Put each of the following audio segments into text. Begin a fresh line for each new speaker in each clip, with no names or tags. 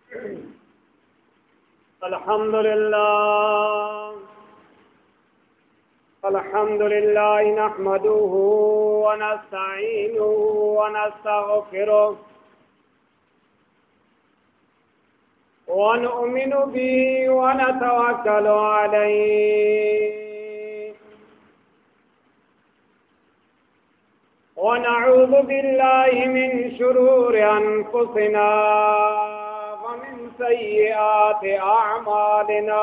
الحمد لله نحمده ونستعينه ونستغفره ونؤمن به ونتوكل عليه ونعوذ بالله من شرور أنفسنا ومن سيئات أعمالنا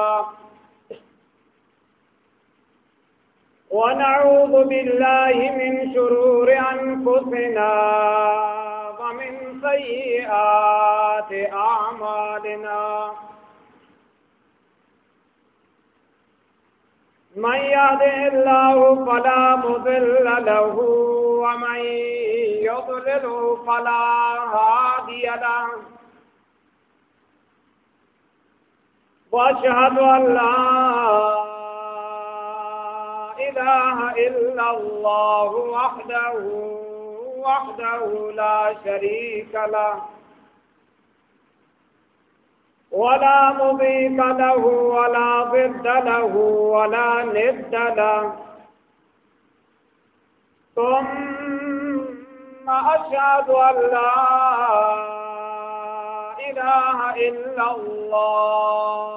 ونعوذ بالله من شرور أنفسنا ومن سيئات أعمالنا من يهده الله فلا مضل له ومن يضلل فلا هادي له وأشهد أن لا إله إلا الله وحده لا شريك له ولا مضيف له ولا ضد له ولا ند له ثم أشهد أن لا إله إلا الله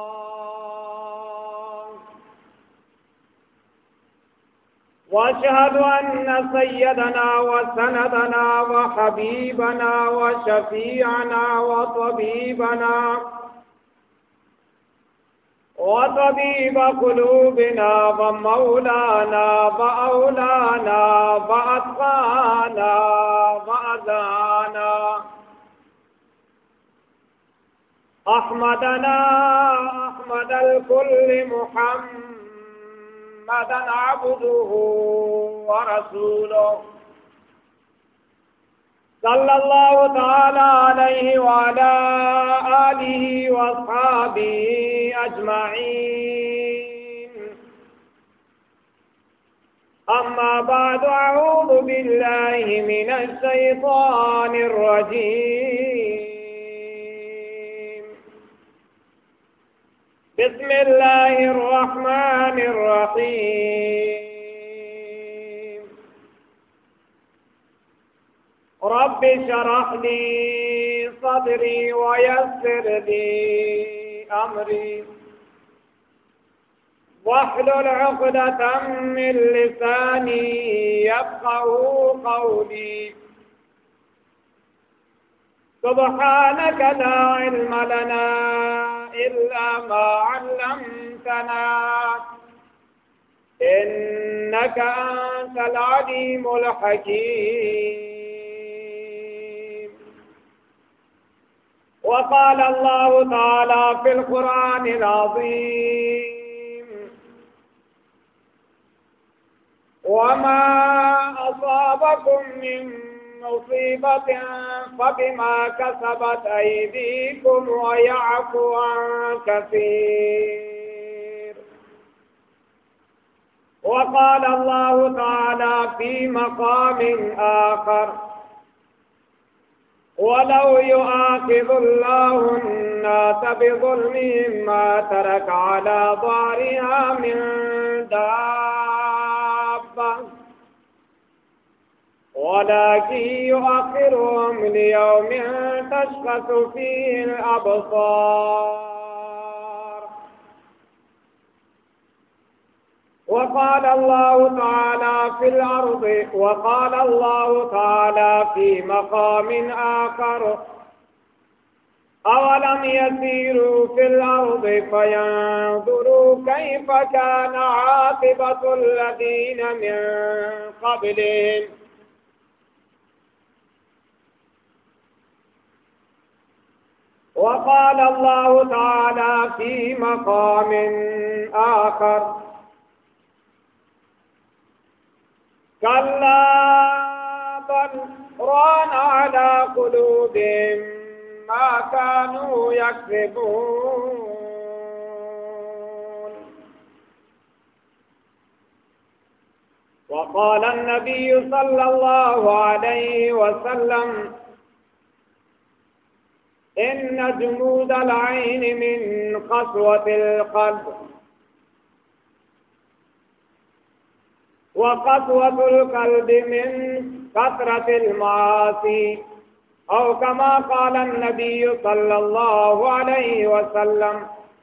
وأشهد أن سيدنا وسندنا وحبيبنا وشفيعنا وطبيب قلوبنا ومولانا وأولانا وأتقانا وأذانا أحمد الكل محمدا عبده ورسوله صلى الله تعالى عليه وعلى آله وأصحابه أجمعين أما بعد أعوذ بالله من الشيطان الرجيم بسم الله الرحمن الرحيم رب اشرح لي صدري ويسر لي أمري واحلل عقدة من لساني يفقه قولي سبحانك لا علم لنا إلا ما علمتنا إنك أنت العليم الحكيم وقال الله تعالى في القرآن العظيم وما أصابكم من مصيبة فبما كسبت أيديكم ويعفو عن كثير وقال الله تعالى في مقام آخر ولو يؤاخذ الله الناس بظلمهم ما ترك على ظهرها من دابة ولكن يؤخرهم ليوم تشخص فيه الأبصار وقال الله تعالى في الأرض وقال الله تعالى في مقام آخر أولم يسيروا في الأرض فينظروا كيف كان عاقبة الذين من قبلهم وقال الله تعالى في مقام آخر كلا بل ران على قلوبهم ما كانوا يكسبون وقال النبي صلى الله عليه وسلم إن جمود العين من قسوة القلب، وقسوة القلب من كثرة المعاصي، أو كما قال النبي صلى الله عليه وسلم.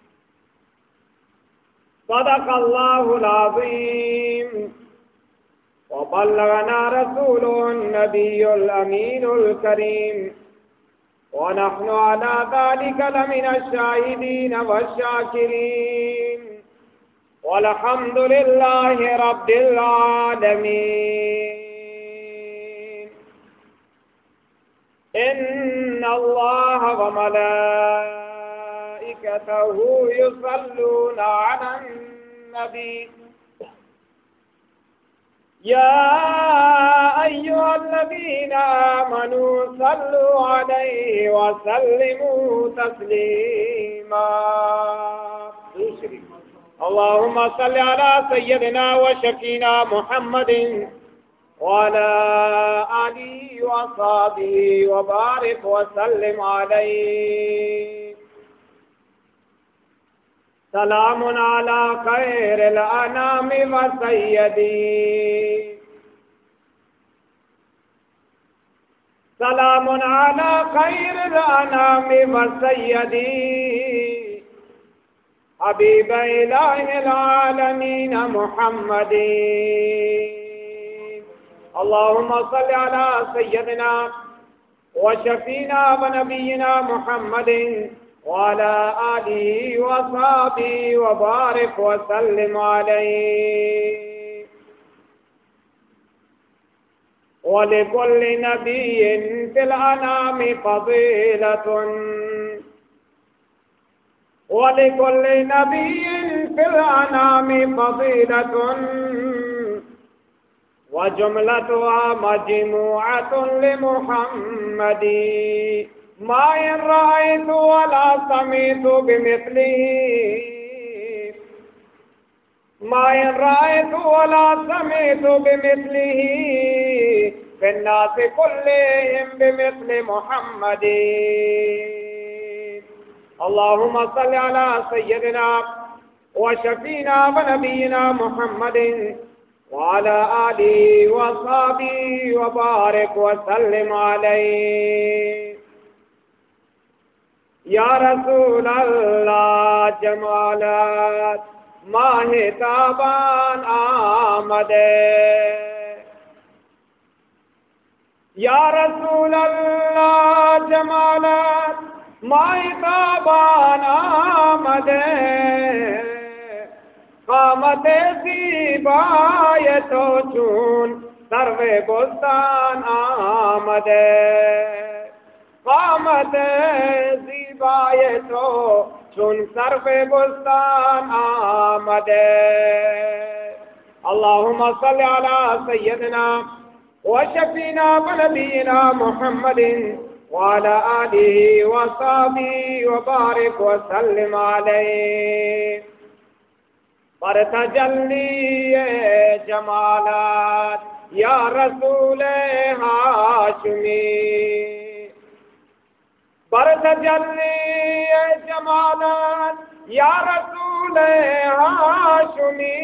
صدق الله العظيم، وبلغنا رسوله النبي الأمين الكريم، ونحن على ذلك لمن الشاهدين والشاكرين، والحمد لله رب العالمين. إن الله وملائكته يصلون على النبي يا أيها الذين آمنوا صلوا عليه وسلموا تسليما. اللهم صل على سيدنا وشفينا محمد وعلى آله وصحبه وبارك وسلم عليه. سلام على خير الأنام وسيدي، سلام على خير الأنام وسيدي، حبيب إله العالمين محمد. اللهم صل على سيدنا وشفينا ونبينا محمد وعلى آله وصحبه وبارك وسلم عليه. ولكل نبي في الأنام فضيلة، ولكل نبي في الأنام فضيلة، وجملتها مجموعة لمحمد. ما إن رأيت ولا سمعت بمثله، ما إن رأيت ولا سمعت بمثله، في الناس كلهم بمثل محمد. اللهم صل على سيدنا وشفينا ونبينا محمد وعلى آله وصحبه وبارك وسلم عليه. یا رسول اللہ جمالات ماہ تابان آمدے، یا رسول اللہ جمالات ماہ تابان آمدے، قامت زیبایت و چون سرو بستان آمدے، قامت زیبایت و چون سرو بستان آمدے. اللہم صل علی سیدنا وشفینا ونبینا محمد وعلى آله وصحبه وبارك وسلم عليه. پر تجلی جمالات یا رسول ہاشمی، پر تجلی جمالات یا رسول ہاشمی،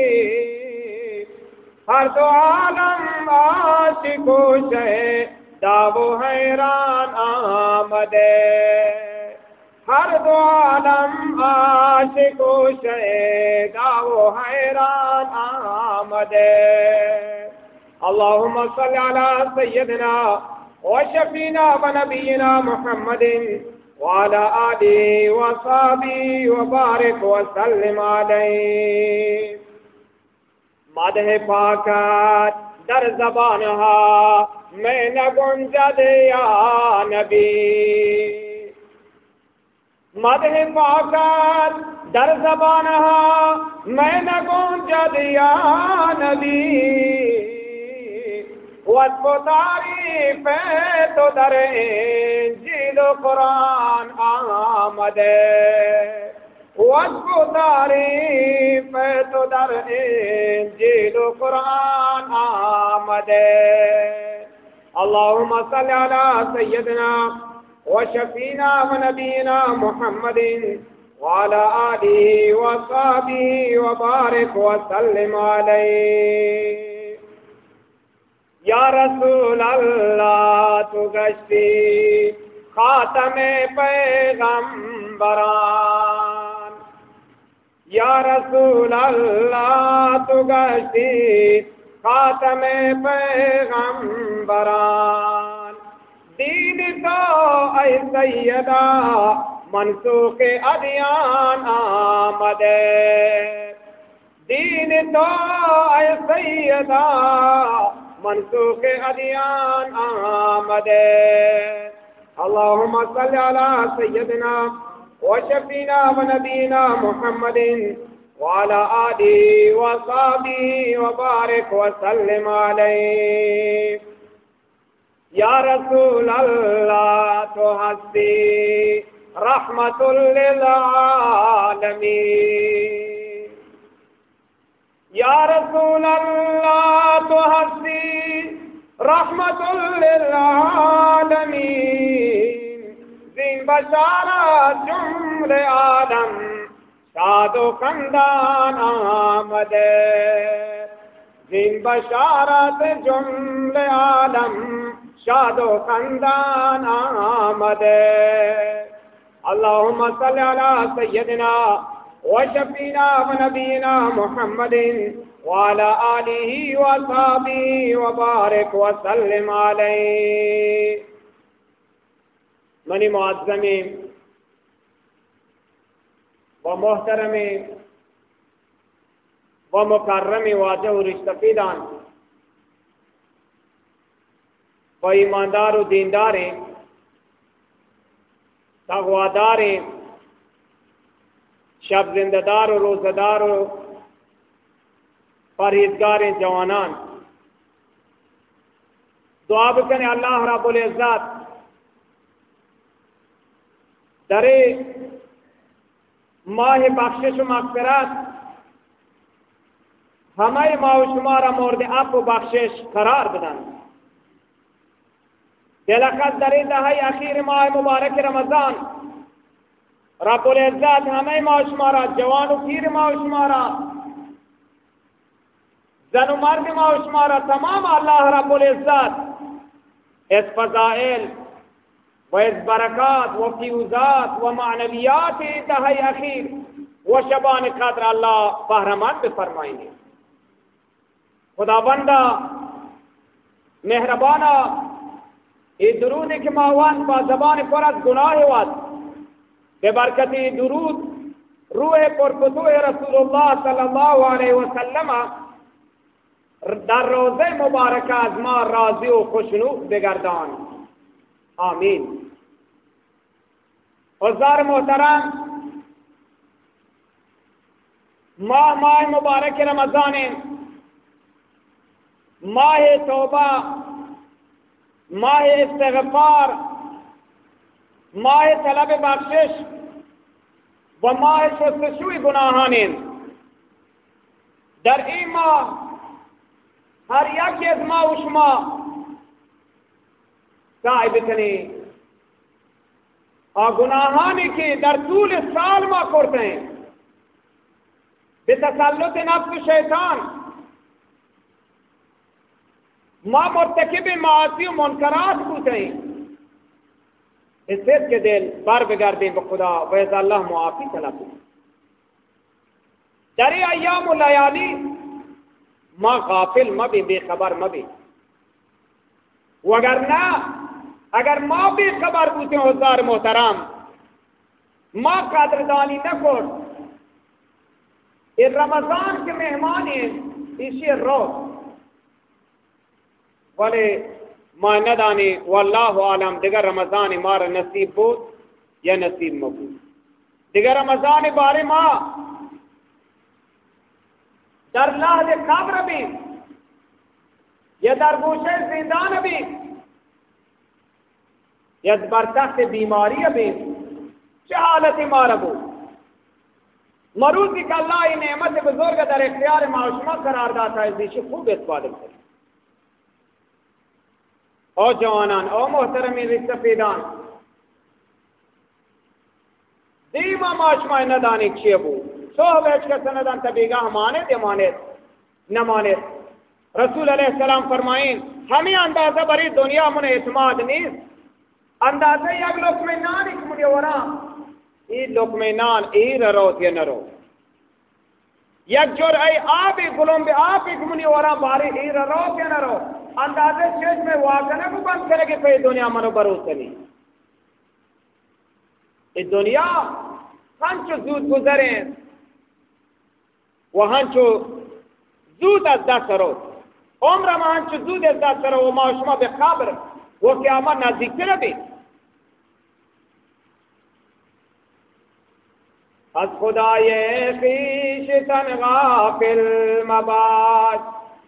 ہر دو عالم عاشق و شہداء و حیران آمدے، ہر دو عالم عاشق و شہداء و حیران آمدے. اللہم صل علی سیدنا وشفینا ونبینا محمد وعلى آله وصحبه وبارك وسلم علیہ. مدح پاکت در زبانها میں نہ گنجد یا نبی، مدح پاکت در زبانها میں نہ گنجد یا نبی، وصف و تعریف تو در انجیل و قرآن آمدے، وصف و تعریف تو در انجیل و قرآن آمدے. اللہم صل علی سیدنا وشفينا ونبينا محمد وعلى آله وصحبه وبارك وسلم عليه. یا رسول اللہ تو گشتی خاتم پیغمبران، یا رسول اللہ تو گشتی خاتم پیغمبران. دین تو اے سیدہ منسوخ ادیان آمد، دین تو اے سیدہ منسوخ ادیان آمد. اللہم صلی علی سیدنا وشفینا ونبینا محمد وعلى آله وصحبه وبارك وسلم عليه. یا رسول اللہ تو ہستی رحمت للعالمین، یا رسول اللہ تو ہستی رحمت للعالمین. زین بشارت جملے عالم شاد و خندان آمد، زین بشارت جملے عالم شاد و خندان آمد. اللہم صلی علی سیدنا وشفینا ونبینا محمد وعلى آلہ وصحبہ وبارک وسلم علیہ. منی معظم و محترم و مکرم واجہ و رشتہ پیدان و ایماندار و دیندار تقوادار شب زنددار و روزدار و پرہیزگار جوانان، دعا بکنے اللہ رب العزت در ماہ بخشش و مغفرت ہمیں ما و شمارا مورد اپ و بخشش قرار بدن. دلخص در دہائی اخیر ماہ مبارک رمضان رب العزت ہمیں ما و شمارا جوان و پیر ما و شمارا زن و مرد ما و شمارا تمام اللہ رب العزت اس فضائل و اس برکات و فیوزات و معنویات دہائی اخیر و شبان قدر اللہ بہرمان بفرمائیں گے. خدا بندہ مہربانہ یہ درود کے ماوان با زبان پر از گناہ واد بے برکتی درود روح پر فتوح رسول اللہ صلی اللہ علیہ وسلم در روزے مبارکہ از ما راضی و خوشنود بگردان. آمین. حضار محترم، ماہ مبارک رمضان، ماہ توبہ، ماہ استغفار، ماہ طلب بخشش و ماہ شستشوی گناہان. در این ماہ ہر یک از ما و شما سعی بکنی گناہانی که در طول سال ما کرتے ہیں به تسلط نفس شیطان ما مرتکب معاصی و منکرات ہوتے ہیں، اس سے کے دل بار بگردیں بخدا ویز اللہ معافی طلب. در ایام و لیالی ما غافل مبی، بے خبر مبی، وگرنہ اگر ما بے خبر ہوتے ہیں حضار محترم ما قدردانی نہ کر. یہ رمضان کے مہمان ہیں اسی روز ولی ما ندانی واللہ عالم دیگر رمضان مارا نصیب بود یا نصیب مبود. دیگر رمضان بارے ما در لحظ قبر بھی یا در گوشے زندان بھی یا برتخت بیماری بھی چه حالت مارا بود مروزی کہ اللہ ای نعمت بزرگ در اختیار معاشمہ قرار داتا ہے دیشی خوب استفادہ کریں. او جوانان، او محترمی رشتہ پیدان، ایما ماشما ندانی چیه بود صحبه که سندان تبیگاه ماند نماند. رسول علیہ السلام فرمائیں ہمیں اندازہ بری دنیا من اعتماد نیست اندازہ یک لقمه نان ایک منی ورا ای لقمه نان ای روت یا نرو یک جور ای آبی گلوم بی آبی منی ورا باری ای روت یا نرو اندازہ چیز میں واقعہ کو بند کرے گی پہ دنیا منو بروس نہیں. ای دنیا ہنچو زود گزریں و ہنچو زود از دست رو عمر ما ہنچو زود از دست رو و ما شما به خبر و قیامت نزدیک تر بھی. از خدای خویشتن غافل مباش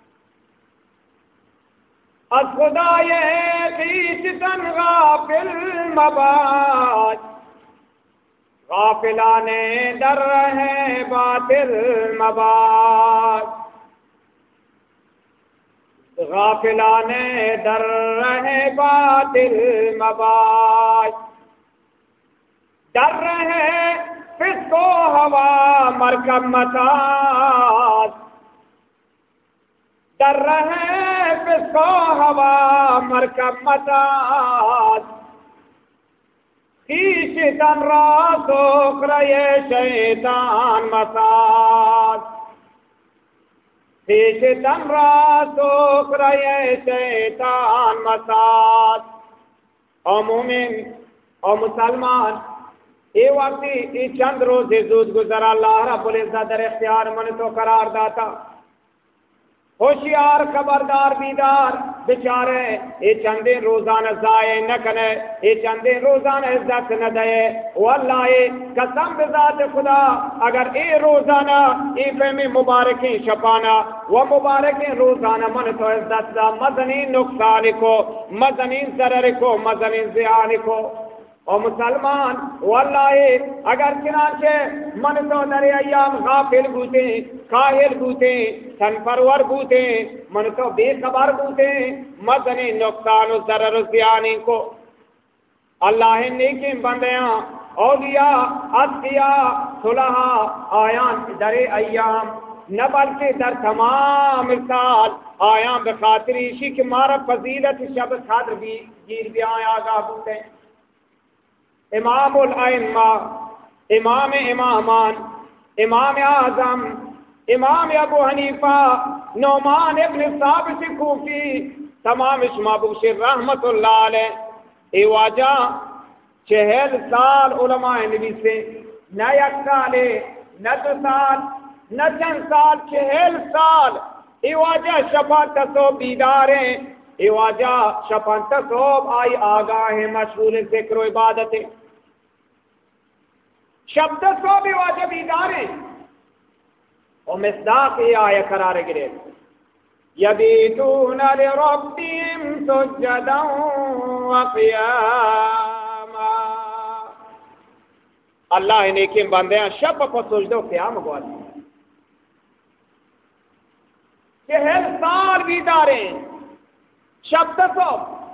از خدای خویشتن غافل مباش غافلان در رہے باطل مباش غافلان در رہے باطل مباش در رہے فسق و ہوا مرکب متاز در رہے فسق و ہوا مرکب متاز خیشتن را سخره شیطان مساز خیشتن را سخره شیطان مساز. او مومن او مسلمان ای وقتی ای چند روز زود گزر اللہ رب العزت در اختیار من تو قرار داتا ہوشیار خبردار بیدار بیچارے یہ چندے روزانہ ضائع نہ کرے یہ چندے روزانہ عزت نہ دے واللہ قسم بذات خدا اگر اے روزانہ اے فہمی مبارکی شپانا و مبارکی روزانہ من تو عزت دا مزنین نقصان کو مزنین ضرر کو مزنین زیان کو. او مسلمان واللہ اگر چنانچہ من تو در ایام غافل بوتے کاہل بوتے تن پرور بوتے من تو بے خبر بوتے مدنی نقصان و ضرر و زیانی کو اللہ نیکی بندیاں اولیاء اصفیاء صلحاء آیان در ایام نہ بلکہ در تمام سال آیاں بخاطر اسی کہ مارا فضیلت شب قدر بھی گیر بھی آیا آگاہ بوتے. امام الائمہ امام امامان امام اعظم امام ابو حنیفہ نعمان ابن ثابت کوفی تمام شما بشر رحمت اللہ علیہ ای واجہ 40 سال علماء نبی سے نہ یک سال نہ 2 سال نہ چند سال 40 سال ای واجہ شفا تصوب بیداریں ای واجہ شفا تصوب آئی آگاہ مشغول ذکر و عبادتیں شبد سو بھی واجب ادارے اور مصداق یہ آیا قرار گرے یبیتون لربهم سجدا وقیاما. اللہ نیکی بندے ہیں شب کو سجدو قیام گواتے 40 سال بھی ادارے شبد سو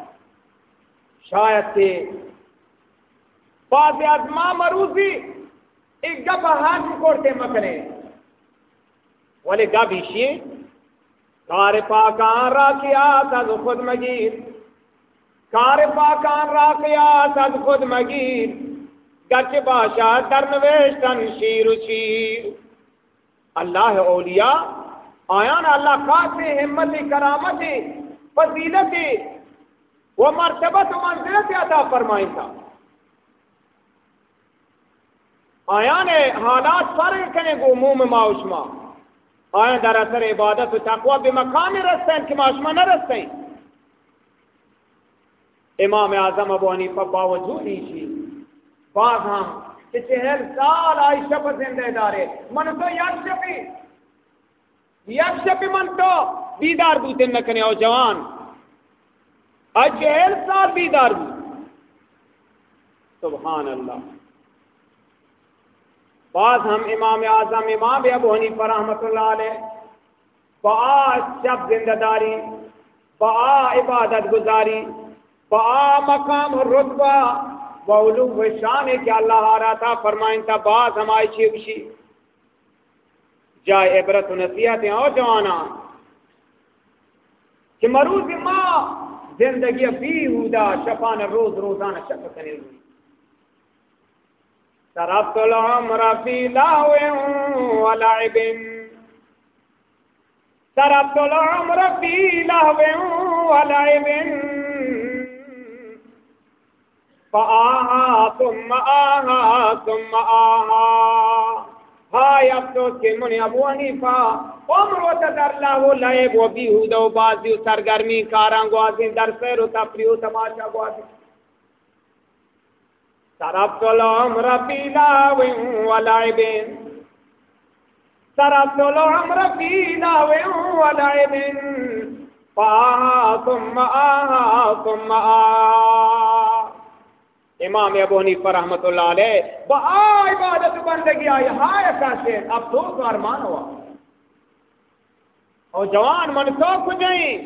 شاید کہ بعض ازما مروزی ایک گپ ہاتھ کوڑتے مکنے والے گپ ایشیے کار پاکان راکیات از خود مگیر کار پاکان راکیات از خود مگیر گچ باشا در نویشتن شیر و شیر. اللہ اولیاء آیان اللہ خاص ہمت کرامت فضیلت و مرتبت و منزلت عطا فرمائیں تھا. آیان حالات فرق کرنے کو عموم معاشمہ آیان در اثر عبادت و تقوی بے مقام رستے ہیں کہ معاشمہ نہ رستے ہیں. امام اعظم ابو حنیفہ باوجود ہی بعض ہم 40 سال آئی شب زندہ دارے من تو یک شپی من تو بیدار بوتے نہ کرنے او جوان آئی 40 سال بیدار بوتے. سبحان اللہ. بعض ہم امام اعظم امام ابو حنیفہ رحمۃ اللہ علیہ با شب زندہ داری با عبادت گزاری با مقام و رتبہ وہ علو شان ہے کہ اللہ آ رہا تھا فرمائیں تا باز ہمائی چیوشی جائے عبرت و نصیحتیں اور جوانا کہ مروز ماں زندگی بیہودہ شفان روز روزانہ شفا کرنے ہوئی صرفت العمر فی لہو ولعب صرفت العمر فی لہو ولعب فآہا ثم آہا ثم آہا ہائے افسوس کہ منی ابو حنیفہ عمر و تدر لہو لعب و بیہودہ و بازی و سرگرمی کاران گوازی در سیر و تفریح و تماشا گوازی صرفت العمر فی لہو ولعب صرفت العمر فی لہو ولعب فآہا ثم آہا ثم آہا امام ابو حنیفہ رحمت اللہ علیہ عبادت بندگی آئی ہائے کاشیر افسوس و ارمان ہوا اور جوان منسوخ ہو جائیں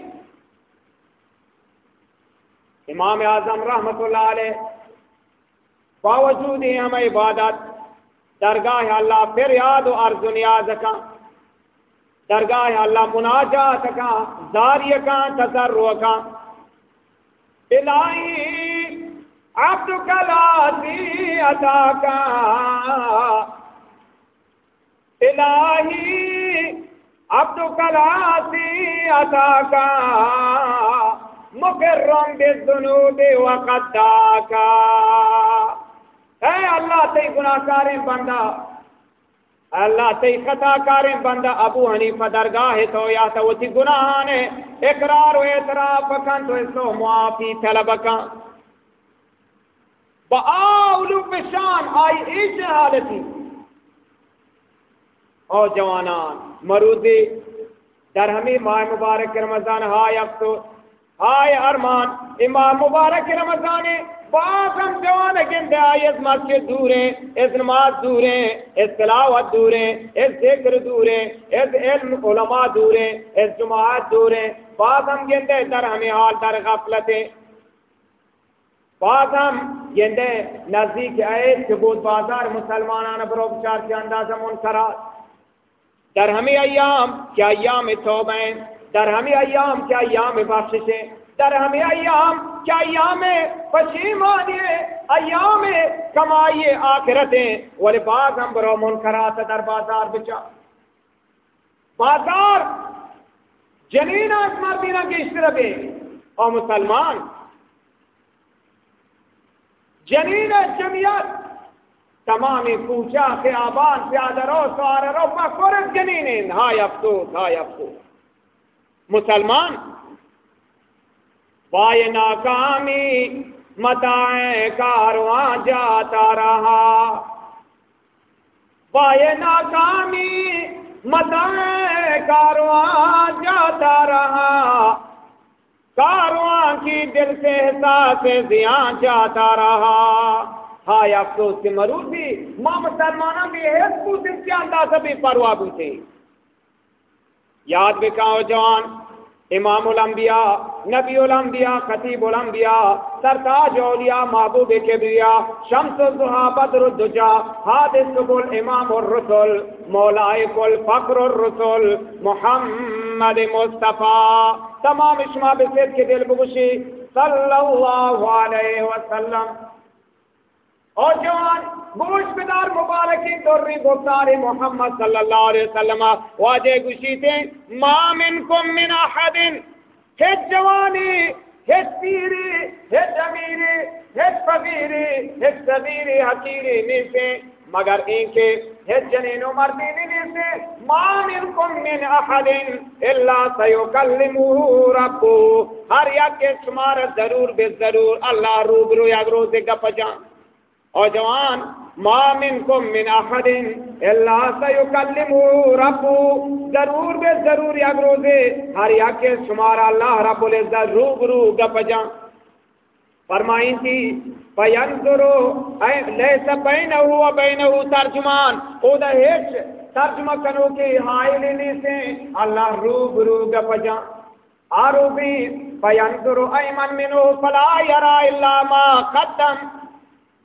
امام اعظم رحمت اللہ علیہ باوجود ہی ہم عبادت درگاہ اللہ پھر یاد و عرض و نیاز کا درگاہ اللہ مناجات کا زاریہ کا تضرع کا الہی عبدک لاتی عطا کا الہی عبدک لاتی عطا کا مقرم بالذنوب وقداکا اے اللہ تی گناہ کاریں بندہ اللہ تی خطا کاریں بندہ ابو حنیفہ درگاہ تو یا تو وہ تی گناہانے اقرار و اعتراف کن تو اس کو معافی طلب کن بآولو بشان آئی ایچ حالتی او جوانان مرودی در ہمیں ماہ مبارک رمضان ہائے افسوس ہائے ارمان امام مبارک رمضان بعض ہم جوان گندے آئی اس مسجد دور ہیں اس نماز دور ہیں اس تلاوت دور ہیں اس ذکر دور ہیں اس علم علماء دور ہیں اس جماعت دور ہیں بعض ہم گندے در ہمیں حال در غفلت ہیں بعض ہم گندے نزدیک آئے کہ بود بازار مسلمانان بروب چار کے اندازہ منکرات در ہمیں ایام کیا ایام توبہیں در ہمیں ایام کیا ایام بخششیں در ہمیں ایام کیا ایام پشیمانی ایام کمائی آخرتیں ولی بعض ہم برو منکرات در بازار بچا بازار جنین اس مردینہ کی اشتربے اور مسلمان جنین جمعیت تمامی کوچا خیابان پیادہ رو سوار رو فکرت جنینین ہائے افسوس ہائے افسوس مسلمان بائے ناکامی متاع کارواں جاتا رہا بائے ناکامی متاع کارواں جاتا رہا کارواں کی دل سے احساس زیاں جاتا رہا ہائے افسوس کے مروسی ماں مسلمانہ بھی ہے اس دن کے اندازہ بھی پرواہ بوتے یاد بکاؤ جوان امام الانبیاء نبی الانبیاء خطیب الانبیاء سرتاج اولیاء محبوب کبریا شمس الضحیٰ بدر الدجا حادث کل امام الرسل مولائے کل فخر الرسل محمد مصطفیٰ تمام اشما بسید کے دل بگوشی صلی اللہ علیہ وسلم اور جوان گوش بدار مبارکی دوری گفتار محمد صلی اللہ علیہ وسلم واجہ گوشی تھے ما منکم من احد ہیچ جوانی ہیچ پیری ہیچ امیری ہیچ فقیری ہیچ صغیری حقیری نہیں سے مگر ان کے ہیچ جنین و مردینی نہیں سے ما منکم من احد الا سیکلمہ ربو ہر یک کے شمار ضرور بے ضرور اللہ روبرو یا روزے گپ جان اور جوان ما منکم من احد الا سیکلمہ ربو ضرور بے ضرور یک روزے ہر یک کے شمار اللہ رب العزت روبرو گپ جان فرمائیں تھی فینظرو لیس بینہ و بینہ ترجمان او دا ہیچ ترجمہ کنو کی حائل لی سے اللہ روبرو گپ جان آرو بھی فینظرو ایمن منو فلا یرا الا ما قدم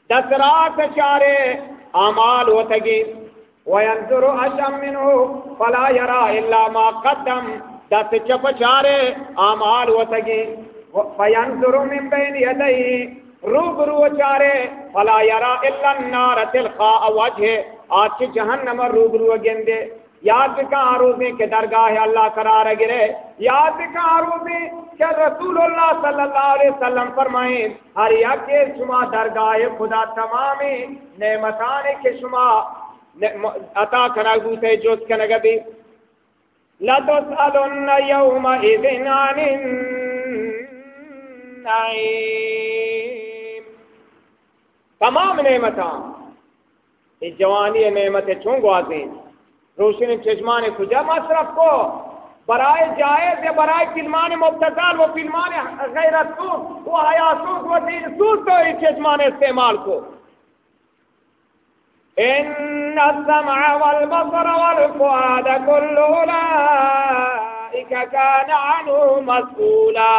دسرات چارے اعمال وتگی وینظر اشم منه فلا يرى الا ما قدم دس چپ چارے اعمال وتگی فینظر من بین یدیه روبرو چارے فلا يرى الا النار تلقاء وجهه آج جہنم روبرو گندے یاد کا روزی کے درگاہ اللہ قرار گرے یاد کا روزی کہ رسول اللہ صلی اللہ علیہ وسلم فرمائیں ہر یک کے شما درگاہ خدا تمامی نعمتان کے شما عطا کنگو سے جوز کنگبی لَتُسْأَلُنَّ يَوْمَئِذٍ عَنِ النَّعِيمِ تمام نعمتان اس جوانی نعمت چونگو آزیں روشن چشمان کجا مصرف کو برائے جائز یا برائے فلمان مبتذل و فلمان غیرت سوز و حیاسوز و دین سوز تو اس چشمان استعمال کو ان السمع والبصر والفؤاد كل اولئك كان عنه مسؤولا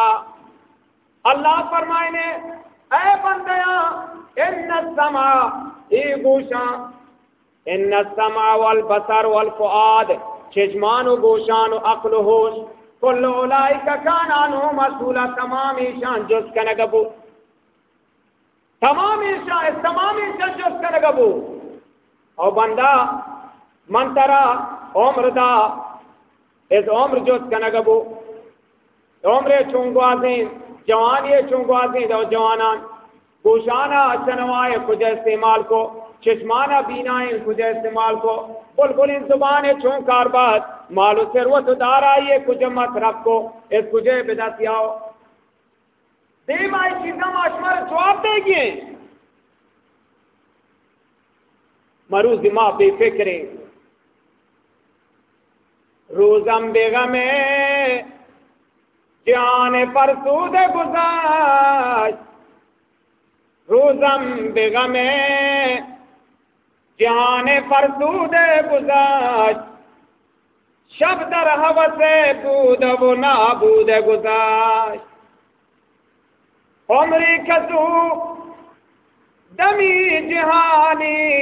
اللہ فرمائے اے بندیاں ان السمع ای گوشاں ان السمع والبصر والفؤاد چشمان و گوشان و عقل و ہوش کل اولئک کان عنہ مسئولا تمام شان جز کنگبو تمام شان جز کنگبو او بندہ من ترا عمر دا اس عمر جز کنگبو عمر چونگو آزین جوانی چونگو آزین دو جوانان گوشانہ چنوائے کچھ استعمال کو چشمانہ بینائیں کچھ استعمال کو بلبل زبان چون کار بات مالو ثروت دار آئیے کچھ مت رکھو اس کچھ بدعت آؤ دیم آئی چیزیں معاشمر جواب دے گی مروز ماں بے فکرے روزم بیغمیں جان پر سود گزاشت روزم بیغمیں جہان فرسود گزاشت شب در حوث بود و نابود گزاشت عمری کسو دمی جہانی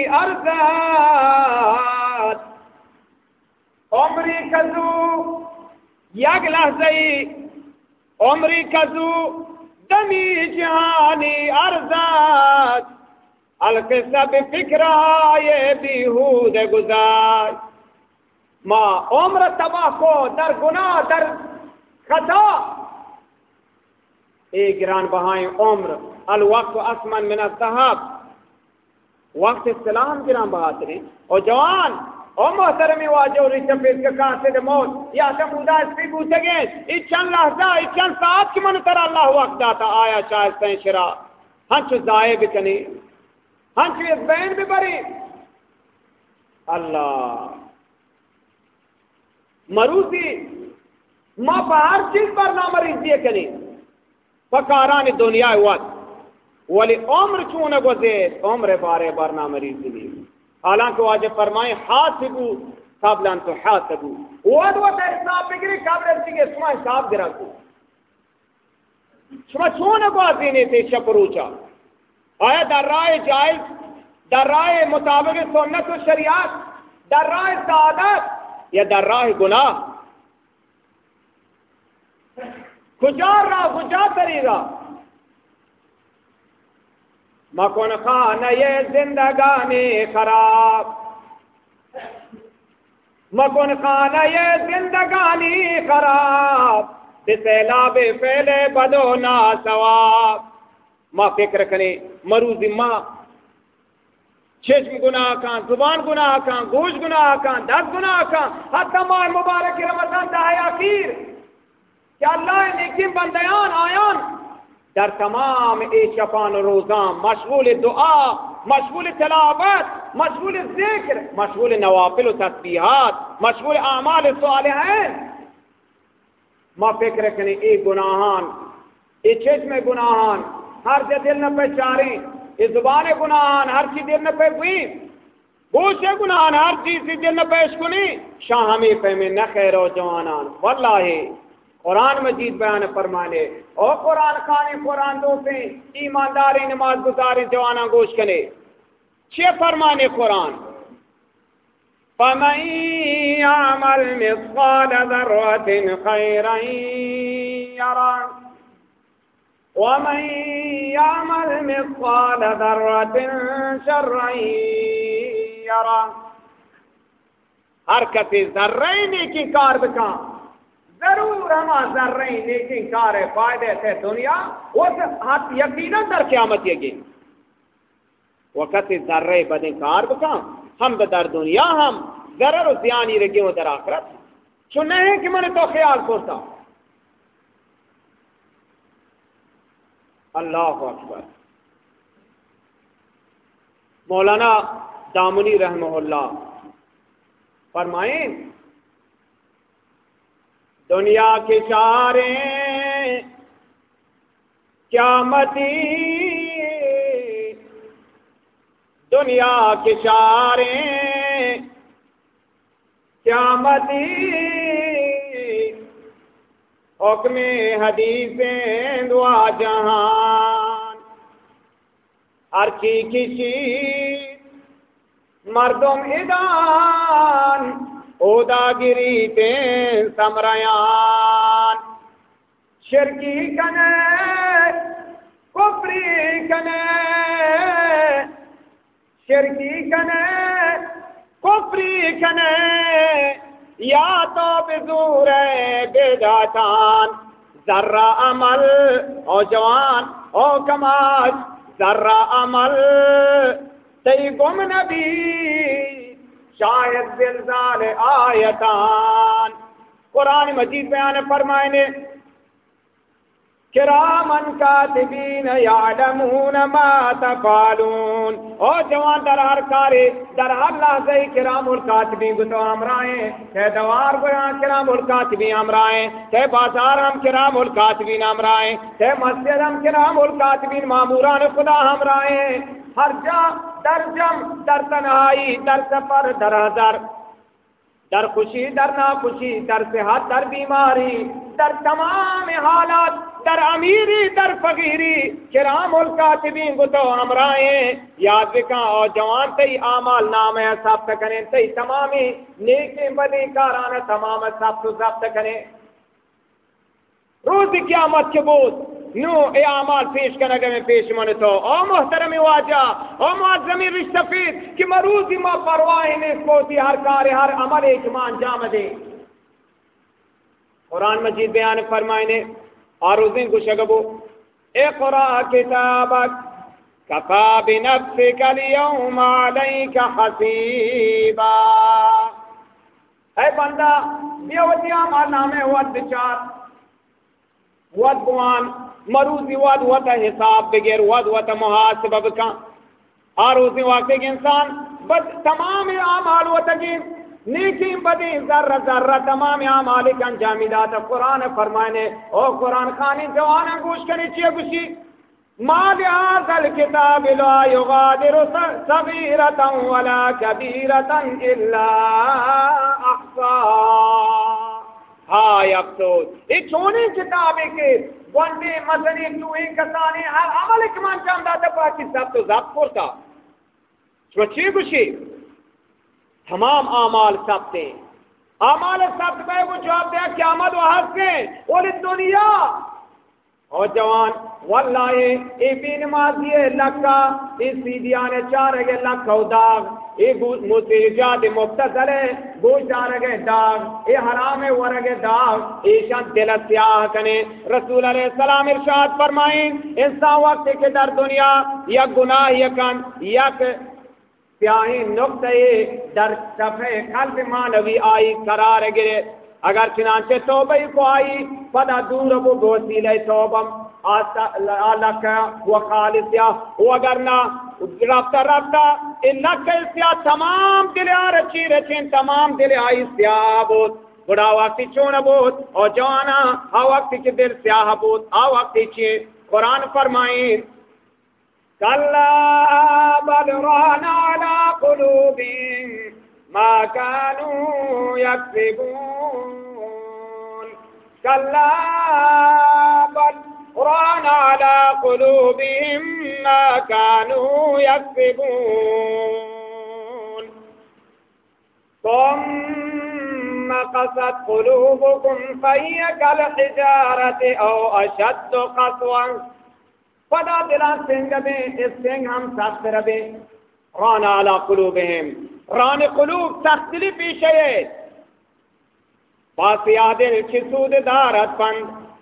ارزاد عمری کسو یک لحظی عمری کسو دمی جہانی ارزاد القصب فکرائے بیہود گزار ماں عمر تباہ کو در گناہ در خطا ایک گران بہائیں عمر الوقت اسمن من الذهب وقت اسلام گران بہاتری اور جوان اور محترمی واجہ ریچہ پیس کے قاصد موت یا سمودہ اس پی بوچھے گئے اچھن لحظہ اچھن ساتھ کی منتر اللہ وقت داتا آیا شاید سین شرا ہنچ زائے بکنی ہنچ اس بین بھی بری اللہ مروزی ماں پا ہر چیز پر نامریضی کنی فکاران دنیا وقت ولی عمر چون گزید عمر بارے بار نامریضی لی حالانکہ واجب فرمائیں حاسبو قبل ان تحاسبو وقت حساب بگری قبل ان تیگے شما حساب گرا کو شما چون گوازینی تے شپروچا آیا در راہ جائز در راہ مطابق سنت و شریعت در راہ سعادت یا در راہ گناہ کجا راہ کجا طریقہ مکن خانہ یہ زندگانی خراب مکن خانہ یہ زندگانی خراب بسیلاب فعل بدو نا ثواب ماں فکر کرے مروزی ماں چشم گناہ کان زبان گناہ کان گوش گناہ کان دست گناہ کان حتی ماہ مبارک رمضان دہائی آخیر کہ اللہ نیکیم بندیان آیان در تمام شبان و روزان مشغول دعا مشغول تلاوت مشغول ذکر مشغول نوافل و تسبیحات مشغول اعمال صالحین ما فکر کنی ای گناہان ای چشم گناہان ہر جا دل نہ پہچاریں ای زبان گناہان ہر چیز دل نہ پہچویں گوش گناہان ہر چیز دل نہ پیش کنی شاہ ہمیں فہمیں نہ خیر و جوانان واللہ قرآن مجید بیان فرمانے او قرآن خانی قرآن دوسیں ایمانداری نماز گزاری جوانا گوش کنے چھ فرمانے قرآن فَمَن يَعْمَلْ مِثْقَالَ ذَرَّةٍ خَيْرًا يَرَهُ وَمَن يَعْمَلْ مِثْقَالَ ذَرَّةٍ شَرًّا يَرَهُ ہر کسی ذرہ نیکی کار بکا ضرور ہما ذرہ نیکی کار فائدے سے دنیا وہ یقینا در قیامت یہ گی وقت ذرہ بدیں کار بکا ہم در دنیا ہم ضرر و زیانی رگی و در آخرت چون نہیں کہ میں نے تو خیال کرتا اللہ اکبر مولانا دامنی رحمہ اللہ فرمائیں دنیا کے چارے قیامتی دنیا کے چارے قیامتی حکم حدیثیں دعا جہان ہر کی کسی مردم ادان اودا گری تین سمریان شرکی کنے کفری کنے شرکی کنے کفری کنے یا تو بزور بدعتان ذرہ عمل او جوان او کماش ذرہ عمل تی گم نبی شاید زلزال آیتان قرآن مجید بیان فرمائنے کرامن کاتبین یعلمون ما تفعلون او جوان در ہر کاری در ہر لحظے کرام الکاتبین گتو ہمراہیں کہ دوار گویاں کرام الکاتبین ہمراہیں کہ بازار ہم کرام الکاتبین ہمراہیں کہ مسجد ہم کرام الکاتبین معموران خدا ہمراہیں ہر جا در جم در تنہائی در سفر در حضر در خوشی در ناخوشی در صحت در بیماری در تمام حالات در امیری در فقیری کرام الکاتبین کو تو ہمراہیں یاد بکا اور جوان تی اعمال نام ہے ثبت کریں تی تمامی نیکی بدی کارانہ تمام ثبت کریں روز قیامت کے بود نو اے اعمال پیش کرنے میں پیش من تو او محترم واجہ او معظمی رشتفید کہ مروزی ما پرواہی نے سوتی ہر کار ہر عمل ایک مان جام دے قرآن مجید بیان فرمائنے اور اس دن کو شگبو اقرأ کتابک کفا بنفسک اليوم علیک حسیبا اے بندہ بیوتی اعمال نامے ود بچار ود بوان مروزی ود وطا حساب بغیر ود وطا محاسبہ بکا اور اس دن واقعی انسان بس تمام اعمال وطا نیکی بدی ذرہ ذرہ تمام اعمال کے انجامی داتا قرآن فرمانے او قرآن خانی جوانا گوش کرنے چیئے گوشی ما لهذا الكتاب لا يغادر صغيرة ولا كبيرة إلا أحصاها ہاں افسوس یہ چونے کتابیں کے گونڈے مسئلے دوئے کسانے ہر عمل اکمان چاندہ تا پاکی ضبط و ضبط کرتا سوچی گوشی تمام اعمال ثبت ہیں اعمال ثبت میں وہ جواب دیا قیامت و حسن اور دنیا اور جوان واللہ ای بی نمازی لکا ای سیدیانے چارے گے لکا و داغ ای مسیجات مبتزل گوش دارے گے داغ ای حرام ورگے داغ ای شان دل سیاہ کنے رسول علیہ السلام ارشاد فرمائیں انسان وقت کے در دنیا یا گناہ یکن یک سیاہی نقطہ در صفحے قلب مانوی آئی قرار گرے اگر چنانچہ توبہ کو آئی پدا دور کو گوسیلہ توبم اللہ کا وخالص یا اگر نہ رفتہ رفتہ اللہ کا سیاہ تمام دل آرچی رچین تمام دل آئی سیاہ بود بڑا وقتی چون بود اور جوانا آ وقتی کے دل سیاہ بود آ وقتی چی قرآن فرمائیں کلا بل ران علی قلوبهم ما كانوا يكسبون کلا بل ران على قلوبهم ما كانوا يكسبون ثم قست قلوبكم فهي كالحجارة أو أشد قسوة فدا دلان سنگ بے اس سنگ ہم سخت ربے ران على قلوبهم ران قلوب سختلی پیشے باسی آدھر چسود دارت پند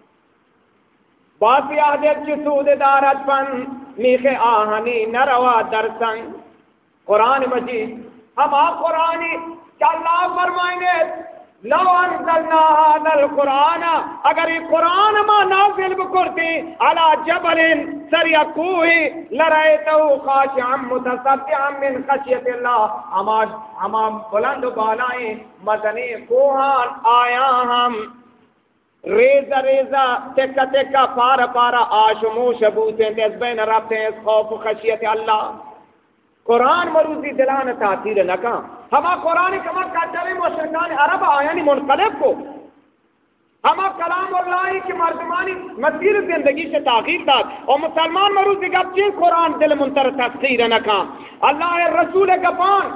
باسی آدھر چسود دارت پند میخ آہنی نروا درسن قرآن مجید ہم قرآنی کیا اللہ فرمائیں گے لو انزلنا هذا القرآن اگر یہ قرآن ما نازل بکرتی على جبل سریا کوہی لرائیتو خاشعا متصدعا من خشیت اللہ ہم بلند بالائیں مدنی کوہان آیا ہم ریزہ ریزہ تکہ تکہ پارا پارا آشمو شبوتیں دس بین ربتیں اس خوف و خشیت اللہ قرآن مروزی دلان تاثیر نکا ہما قرآن کمر کچھرے مشرکان عرب آیانی منقلب کو ہما کلام اللہ کی مردمانی مسیر زندگی سے تاغیر داد اور مسلمان مروزی گب چین قرآن دل منتر تاثیر نکا اللہ رسول گپان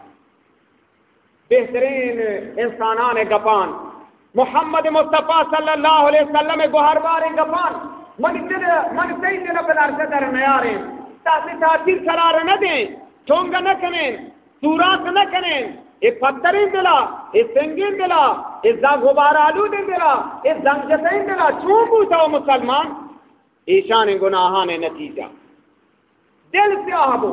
بہترین انسانان گپان محمد مصطفیٰ صلی اللہ علیہ وسلم گوہر بار گپان من تین دل بلارسے در نیاریں تاثیر قرار نہ دیں چونگا نہ کریں سورات نہ کریں ایک پتھرین دلا ایک سنگین دلا ایک زنگ غبار آلود دلا ایک زنگ جسین دلا چون بوتا ہو مسلمان ایشان گناہان نتیجہ دل سیاہ بو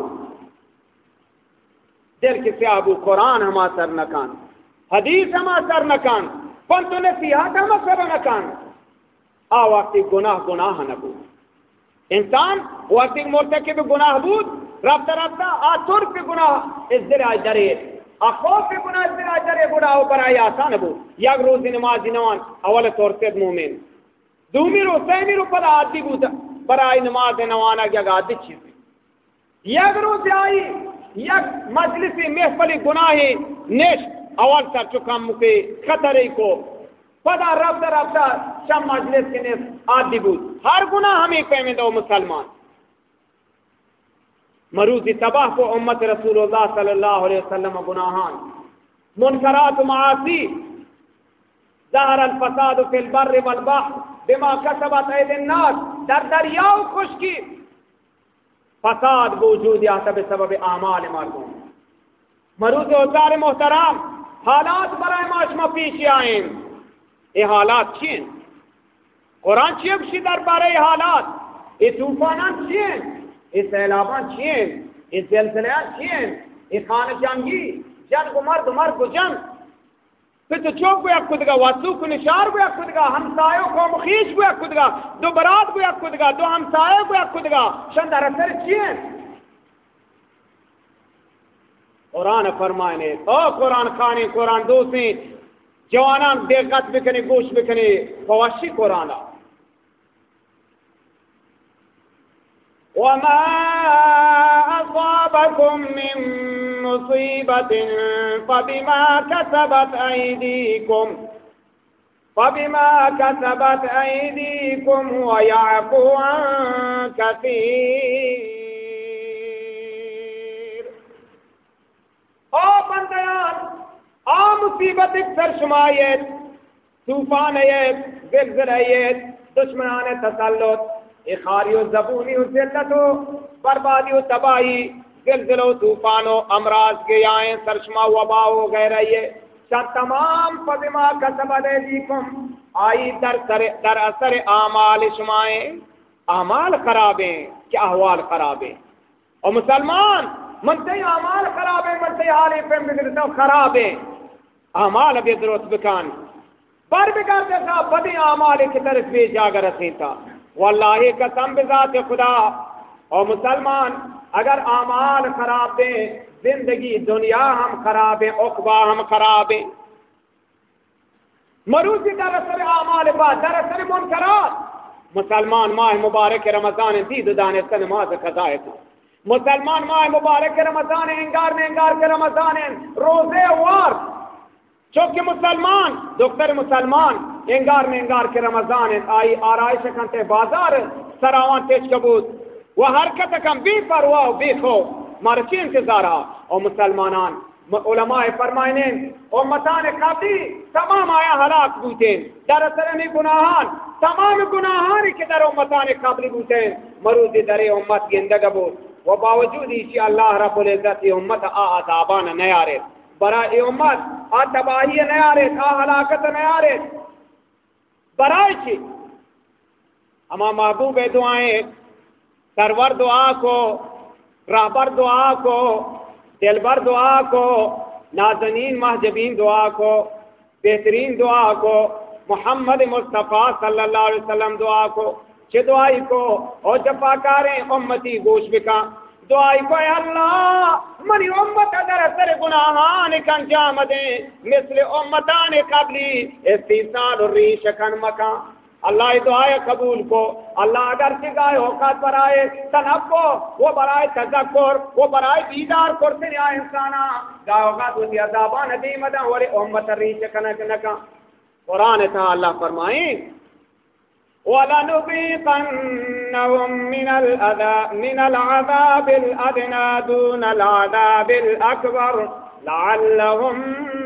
دل کے سیاہ بو قرآن ہما سر نکان حدیث ہما سر نکان پنتو نصیحات ہما سر نکان وقتی گناہ نبو انسان وقتی مرتکب گناہ بود رفتہ رفتہ آتور پہ گناہ اس دل آج جرے خوف پہ گناہ اس دل آج جرے گناہ پر آئی آسان بو یک روزی نمازی نوان اول طور سید مومن دومی رو سیمی رو پر آدھی بود پر آئی نماز نوانا یک آدھی چیز یک روزی آئی یک مجلسی محفلی گناہی نشت اول سر چکم مکے خطرے کو پدا رفتہ رفتہ شم مجلس کے نس آدھی بود ہر گناہ ہمیں پہمیں دو مسلمان مروزی تباہ کو امت رسول اللہ صلی اللہ علیہ وسلم گناہان منکرات و معاصی ظہر الفساد فی البر والبحر بما کسبت ایدی الناس در دریا و خشکی فساد وجود آتا بسبب اعمال مردم مروزی اوزار محترم حالات برای معاشمہ پیشی آئیں یہ حالات چین قرآن چیئے بشی در بارے حالات یہ طوفانات چین یہ سیلابان چین یہ زلزلیات چین یہ خان جنگی جنگ مرد کو جنگ پھر تو چوک کو یک کدگا واسو کو نشار کو یک کدگا ہمسایوں کو مخیش کو یک کدگا دو برات کو یک کدگا دو ہمسایوں کو یک کدگا شندر اثر چین قرآن فرمائنے او قرآن خانی قرآن دوسیں جوانان دقت بکنی گوش بکنی فواشی قرآن وما أصابكم من مصيبة فبما كسبت أيديكم ويعفو عن كثير بندیان مصیبت اکثر شمایت طوفان ایت زلزل ایت دشمنان تسلط اخاری و زبونی و ذلت و بربادی و تباہی زلزل و طوفان و امراض کے آئیں سرشما وبا و غیرہ یہ شاید تمام فضما کسبت ایدیکم آئی در اثر اعمال شمائیں اعمال خرابیں کہ احوال خرابیں اور مسلمان منتے اعمال خرابیں منتے حالی پہ بگرتا خرابیں اعمال ابھی درست بکان بار بکار جیسا بدی اعمال کی طرف بھی جاگر رسیں تھا واللہ قسم بذات خدا اور مسلمان اگر اعمال خراب دیں زندگی دنیا ہم خراب ہیں عقبہ ہم خراب ہیں مروزی در اثر اعمال بعد در اثر منکرات مسلمان ماہ مبارک رمضان دید دانستہ نماز قضا ہے مسلمان ماہ مبارک رمضان انگار کے رمضان روزے وار چونکہ مسلمان دکتر مسلمان انگار کے رمضان آئی آرائش کنتے بازار سراوان تیج کبود و حرکت کم بی پرواہ و بی خوف مارچی انتظارہ او مسلمانان علماء فرمائنین امتان قبلی تمام آیا ہلاک بوتین در اثرمی گناہان تمام گناہانی کہ در امتان قبلی بوتین مروضی در امت گندگ بود و باوجود اسی اللہ رب العزت امت عذابان نیارے برای امت تباہی نیارے ہلاکت نیارے برای چی اما محبوب دعائیں سرور دعا کو رہبر دعا کو دلبر دعا کو نازنین محجبین دعا کو بہترین دعا کو محمد مصطفیٰ صلی اللہ علیہ وسلم دعا کو چھ دعائی کو او جفاکاریں امتی گوش بکا دعائی کو اے اللہ منی امت در اثر گناہان کن جام دیں مثل امتان قبلی استیصال الریش کن مکان اللہ دعائے قبول کو اللہ اگر سگائے اوقات برائے تنبو وہ برائے تذکر وہ برائے بیدار کرتے ہیں انسانا گاہ اوقات ہوتی عذابان دیمدہ وری امت ریش کنکا قرآن تھا اللہ فرمائیں وَلَنُذِيقَنَّهُمْ مِنَ الْعَذَابِ الْأَدْنَى دُونَ الْعَذَابِ الْأَكْبَرِ لَعَلَّهُمْ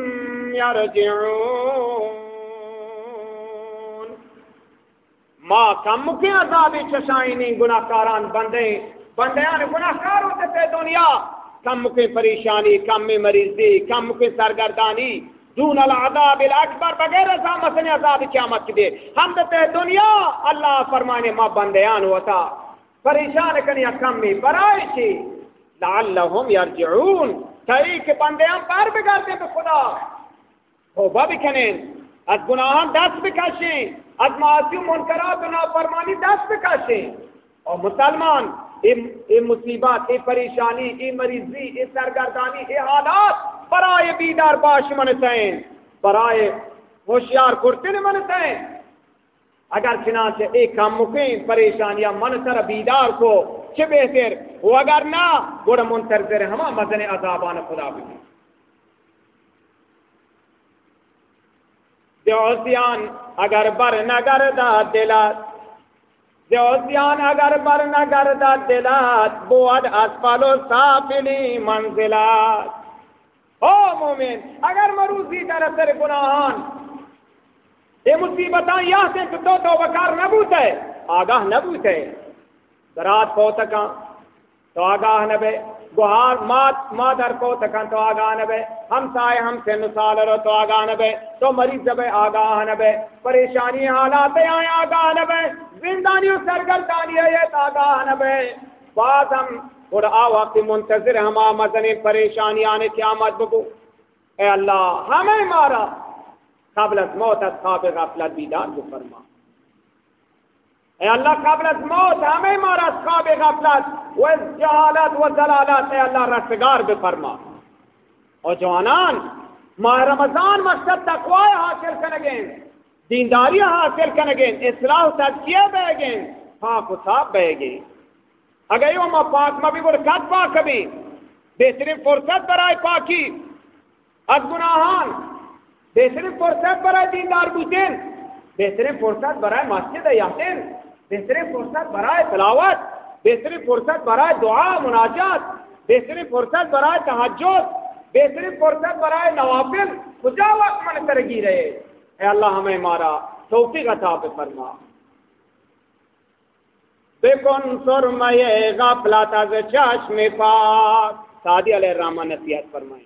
يَرْجِعُونَ ما کم کے عذاب چشائنی گناہکاران بندیان گناہکار ہوتے تھے دنیا کم کے پریشانی کم میں مریضی کم کے سرگردانی دون العذاب الاکبر بغیر عذاب سے عذاب قیامت کی دے ہم دتے دنیا اللہ فرمانے ما بندیان ہوتا پریشان کنیا کم میں برائے چی لعلہم یرجعون تائی کہ بندیان پار بگارتے تو خدا توبہ بکنین از گناہان دست بکشیں از معاصی منکرات و نافرمانی دست بکشیں اور مسلمان ای مصیبات ای پریشانی ای مریضی ای سرگردانی ای حالات برائے بیدار باش منتیں برائے ہوشیار کرتے منتیں اگر چنانچہ ایک کام مقیم پریشانیاں من سر بیدار کو چھ بہتر وہ اگر نہ گوڑا منتظر ہما مزن عذابان خدا بھی دیوزیان اگر بر نگردہ دلات دیوزیان اگر بر نگردہ دلات بود اسفل و سافلی منزلات او مومن اگر مروزی در اثر گناہان یہ مصیبتاں یہاں سے تو وکار نبوت ہے آگاہ نبوت ہے درات پوتکاں تو آگاہ نبے گوہار مادر پوتکاں تو آگاہ نبے ہم سائے ہم سے نسال رو تو آگاہ نبے تو مریض جبے آگاہ نبے پریشانی حالات آئیں آگاہ نبے زندانی و سرگردانی ہے آگاہ نبے بعض ہم اور وقت منتظر ہما مزن پریشانی آنے قیامت بگو اے اللہ ہمیں مارا قبل از موت از خواب غفلت بیدار کو فرما اے اللہ قبل از موت ہمیں مارا از خواب غفلت و از جہالت و ضلالت اے اللہ رستگار بفرما اور جوانان ماہ رمضان مقصد تقوی حاصل کنگیں دینداری حاصل کنگیں اصلاح و تزکیہ بے گیں پاک و صاف بے گیں اگر یوں پاک مبی برکت پاک کبھی بہترین فرصت برائے پاکی از گناہان بہترین فرصت برائے دیندار بوتین بہترین فرصت برائے مسجد یاتین بہترین فرصت برائے تلاوت بہترین فرصت برائے دعا مناجات بہترین فرصت برائے تہجد بہترین فرصت برائے نوافل کجا وقت من ترگی رہے اے اللہ ہمیں مارا توفیق عطا فرما بکن سرمے غفلت از چشم پاک سعدی علیہ الرحمن نصیحت فرمائیں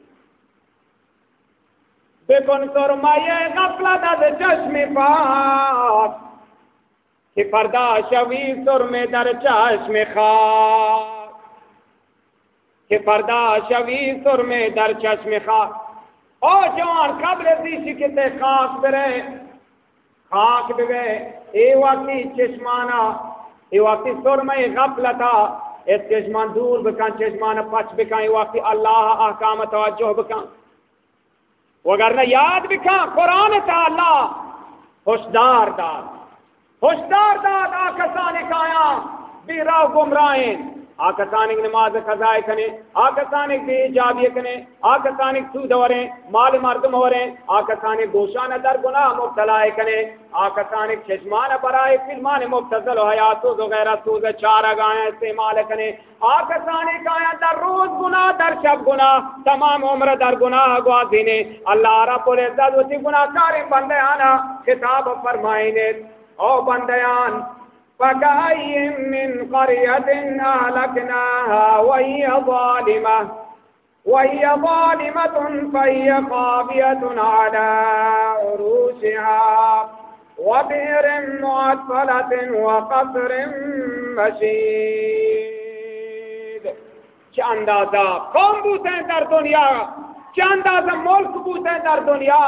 بکن سرمے غفلت از چشم پاک کہ فردا شوی سرمے در چشم خاک کہ فردا شوی سرمے در چشم خاک او جوان قبل دیشی کتے خاک برے خاک بگے اے وقتی چشمانا یہ وقتی سرمہ غفلتا اس چشمان دور بکن چشمان پچ بکن یہ وقتی اللہ احکام توجہ بکن وگرنہ یاد بکن قرآن تعالی ہوشدار داد آکسان کایا بھی راہ گمراہین آکسانک نماز قضاء کنے آکسانک بے جابی کنے آکسانک سود وریں مال مردم وریں آکسانک گوشان در گناہ مبتلا کنے آکسانک چشمان برائے فلمان مبتزل و حیاتوز وغیرہ سوز چارگاہیں استعمال کنے آکسانک آیا در روز گناہ در شب گناہ تمام عمر در گناہ گوازینے اللہ رب العزت اسی گناہ کاری بندیانا خطاب فرمائینے او بندیان فَكَأَيٍّ مِّن قَرْيَةٍ أَهْلَكْنَاهَا وَهِيَ ظَالِمَةٌ فَهِيَ خَاوِيَةٌ عَلَىٰ عُرُوشِهَا وَبِئْرٍ مُّعَطَّلَةٍ وَقَصْرٍ مَّشِيدٍ چه اندازہ قوم بوتے ہیں در دنیا، چه اندازہ ملک بوتے ہیں در دنیا،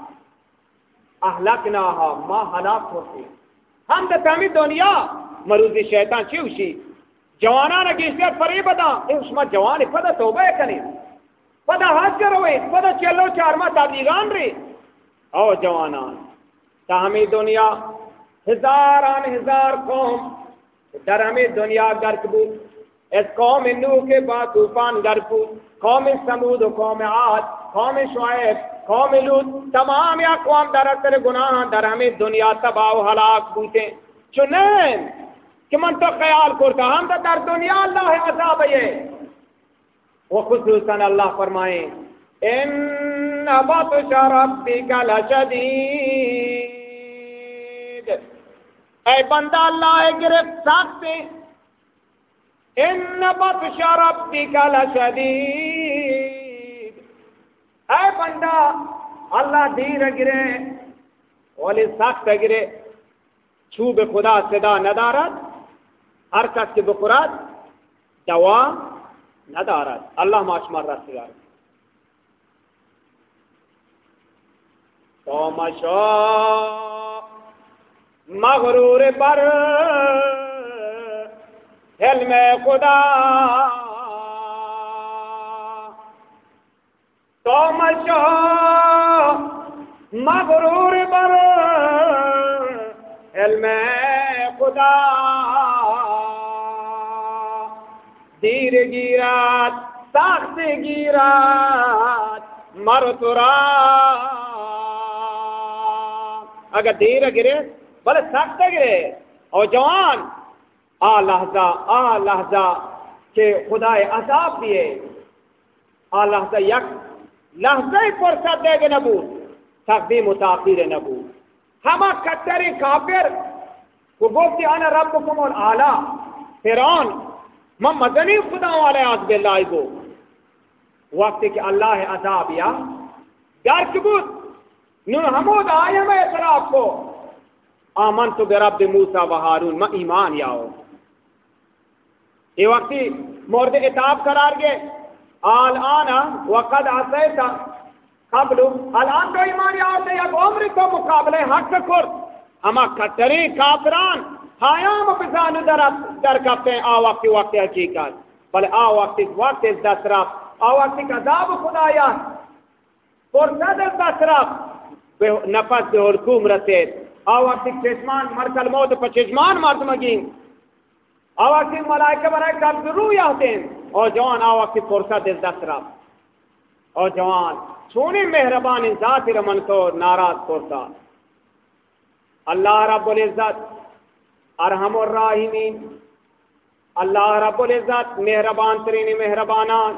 اہلکناها ما ہلاک ہوتے ہیں ہم دتامی دنیا مروزی شیطان چیوشی جوانان اگیشتیت فریب دا اس ما جوانی پدا توبہ کنی پدا حج کروئی پدا چلو چارما تابلیغان ری او جوانان تا ہمیں دنیا ہزاران ہزار قوم در ہمیں دنیا گرک بود اس قوم نوح کے بعد طوفان گرک بود قوم سمود و قوم عاد قوم شعیب قوم لوط تمام اقوام در اثر گناہ در ہمیں دنیا تباہ و ہلاک بوتے چنین کہ من تو خیال کرتا ہم تو در دنیا اللہ عذاب ہے وہ خصوصاً اللہ فرمائیں ان بطش ربک لشدید، اے بندہ اللہ گرفت سخت ان بطش ربک لشدید، اے بندہ اللہ دیر گرے ولی سخت گرے چوب خدا صدا ندارد ہر کس کے بخورات دوا ندارد اللہ معاشمار رسیار تو مشا مغرور پر علم خدا تو مشو مغرور بر علم خدا دیر گیرات سخت گیرات مرتورا اگر دیر گرے بلے سخت گرے اور جوان آ لحظہ کہ خدا عذاب دیے آ لحظہ یک لحظہ فرصت دے گے نبود تقدیم و تاخیر نبود ہما کتری کافر کو گفتی انا ربکم الاعلی فرعون من مدنی خدا والے عزب اللہ گو وقت کہ اللہ عذاب یا گرک بود نون حمود آئے میں اعتراف کو آمنت برب موسیٰ و ہارون میں ایمان یاؤ یہ وقتی مورد اتاب قرار گئے الان وقد عصیت قبل الان تو ایمان یاؤ سے یک عمر تو مقابلے حق کر اما کتری کافران حیام بزانو در کفتے ہیں آ وقت حقیقت بل آ وقت دست رفت آ وقت عذاب خدایا فرصت دست رفت نفس به حلقوم رسید آ وقت چشمان مرکل موت پر چشمان مردمگین آ وقت ملائکہ برای قبض روی آتیں اور جوان آ وقت فرصت دست رفت اور جوان چونی مہربان ذات رمن کو ناراض کرتا اللہ رب العزت ارحم الراحمین اللہ رب العزت مہربان ترین مہربانان